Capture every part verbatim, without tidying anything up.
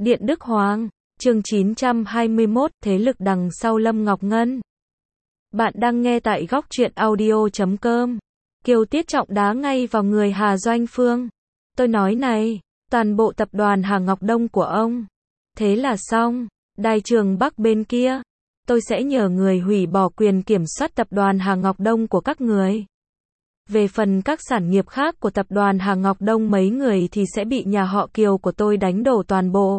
Điện Đức Hoàng, chương chín trăm hai mươi mốt, thế lực đằng sau Lâm Ngọc Ngân. Bạn đang nghe tại góc truyện audio chấm com. Kiều Tiết Trọng đá ngay vào người Hà Doanh Phương. Tôi nói này, toàn bộ tập đoàn Hà Ngọc Đông của ông. Thế là xong, đài trường Bắc bên kia. Tôi sẽ nhờ người hủy bỏ quyền kiểm soát tập đoàn Hà Ngọc Đông của các người. Về phần các sản nghiệp khác của tập đoàn Hà Ngọc Đông mấy người thì sẽ bị nhà họ Kiều của tôi đánh đổ toàn bộ.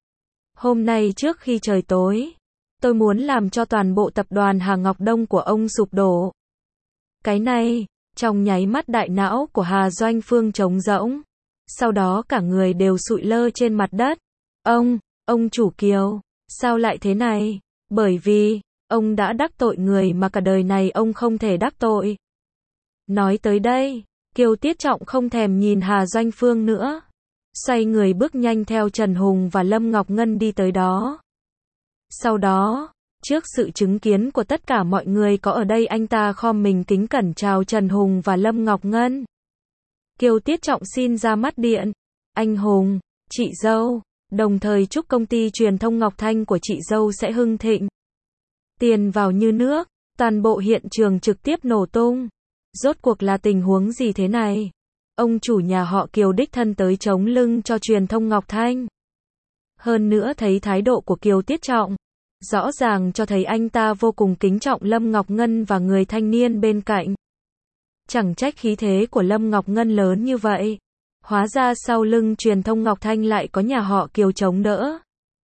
Hôm nay trước khi trời tối, tôi muốn làm cho toàn bộ tập đoàn Hà Ngọc Đông của ông sụp đổ. Cái này, trong nháy mắt đại não của Hà Doanh Phương trống rỗng. Sau đó cả người đều sụi lơ trên mặt đất. Ông, ông chủ Kiều, sao lại thế này? Bởi vì, ông đã đắc tội người mà cả đời này ông không thể đắc tội. Nói tới đây, Kiều Tiết Trọng không thèm nhìn Hà Doanh Phương nữa. Xoay người bước nhanh theo Trần Hùng và Lâm Ngọc Ngân đi tới đó. Sau đó, trước sự chứng kiến của tất cả mọi người có ở đây, anh ta khom mình kính cẩn chào Trần Hùng và Lâm Ngọc Ngân. Kiều Tiết Trọng xin ra mắt điện. Anh Hùng, chị dâu, đồng thời chúc công ty truyền thông Ngọc Thanh của chị dâu sẽ hưng thịnh. Tiền vào như nước, toàn bộ hiện trường trực tiếp nổ tung. Rốt cuộc là tình huống gì thế này? Ông chủ nhà họ Kiều đích thân tới chống lưng cho truyền thông Ngọc Thanh. Hơn nữa thấy thái độ của Kiều Tiết Trọng, rõ ràng cho thấy anh ta vô cùng kính trọng Lâm Ngọc Ngân và người thanh niên bên cạnh. Chẳng trách khí thế của Lâm Ngọc Ngân lớn như vậy. Hóa ra sau lưng truyền thông Ngọc Thanh lại có nhà họ Kiều chống đỡ.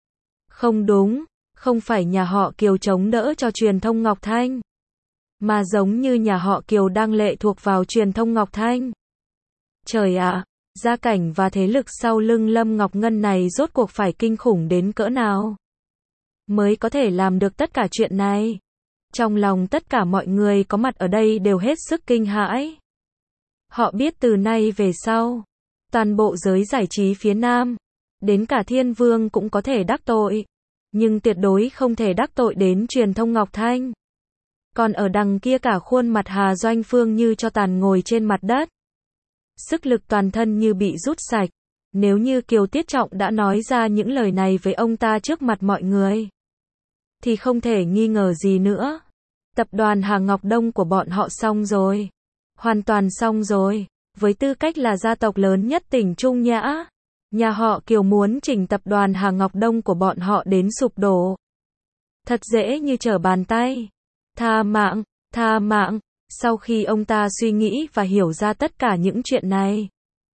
Không đúng, không phải nhà họ Kiều chống đỡ cho truyền thông Ngọc Thanh, mà giống như nhà họ Kiều đang lệ thuộc vào truyền thông Ngọc Thanh. Trời ạ, gia cảnh và thế lực sau lưng Lâm Ngọc Ngân này rốt cuộc phải kinh khủng đến cỡ nào mới có thể làm được tất cả chuyện này. Trong lòng tất cả mọi người có mặt ở đây đều hết sức kinh hãi. Họ biết từ nay về sau, toàn bộ giới giải trí phía Nam, đến cả Thiên Vương cũng có thể đắc tội, nhưng tuyệt đối không thể đắc tội đến truyền thông Ngọc Thanh. Còn ở đằng kia cả khuôn mặt Hà Doanh Phương như cho tàn ngồi trên mặt đất. Sức lực toàn thân như bị rút sạch. Nếu như Kiều Tiết Trọng đã nói ra những lời này với ông ta trước mặt mọi người, thì không thể nghi ngờ gì nữa. Tập đoàn Hà Ngọc Đông của bọn họ xong rồi. Hoàn toàn xong rồi. Với tư cách là gia tộc lớn nhất tỉnh Trung Nhã, nhà họ Kiều muốn chỉnh tập đoàn Hà Ngọc Đông của bọn họ đến sụp đổ. Thật dễ như trở bàn tay. Tha mạng, tha mạng. Sau khi ông ta suy nghĩ và hiểu ra tất cả những chuyện này,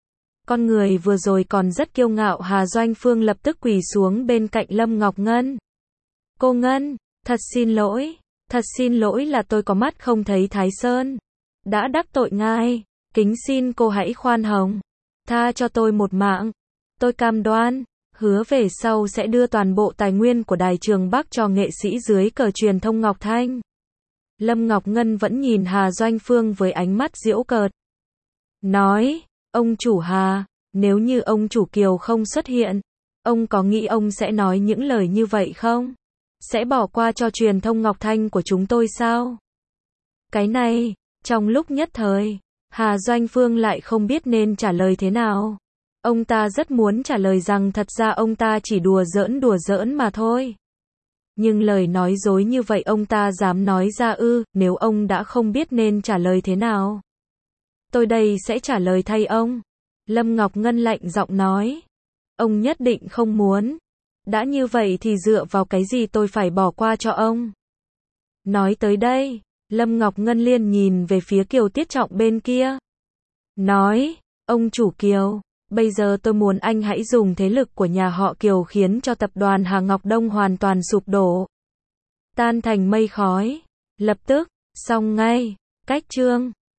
con người vừa rồi còn rất kiêu ngạo Hà Doanh Phương lập tức quỳ xuống bên cạnh Lâm Ngọc Ngân. Cô Ngân, thật xin lỗi, thật xin lỗi là tôi có mắt không thấy Thái Sơn. Đã đắc tội ngài, kính xin cô hãy khoan hồng. Tha cho tôi một mạng. Tôi cam đoan, hứa về sau sẽ đưa toàn bộ tài nguyên của đài trường Bắc cho nghệ sĩ dưới cờ truyền thông Ngọc Thanh. Lâm Ngọc Ngân vẫn nhìn Hà Doanh Phương với ánh mắt giễu cợt. Nói, ông chủ Hà, nếu như ông chủ Kiều không xuất hiện, ông có nghĩ ông sẽ nói những lời như vậy không? Sẽ bỏ qua cho truyền thông Ngọc Thanh của chúng tôi sao? Cái này, trong lúc nhất thời, Hà Doanh Phương lại không biết nên trả lời thế nào. Ông ta rất muốn trả lời rằng thật ra ông ta chỉ đùa giỡn đùa giỡn mà thôi. Nhưng lời nói dối như vậy ông ta dám nói ra ư? Nếu ông đã không biết nên trả lời thế nào, tôi đây sẽ trả lời thay ông. Lâm Ngọc Ngân lạnh giọng nói. Ông nhất định không muốn. Đã như vậy thì dựa vào cái gì tôi phải bỏ qua cho ông? Nói tới đây, Lâm Ngọc Ngân liền nhìn về phía Kiều Tiết Trọng bên kia. Nói, ông chủ Kiều, bây giờ tôi muốn anh hãy dùng thế lực của nhà họ Kiều khiến cho tập đoàn Hà Ngọc Đông hoàn toàn sụp đổ, tan thành mây khói. Lập tức, xong ngay, cách chương.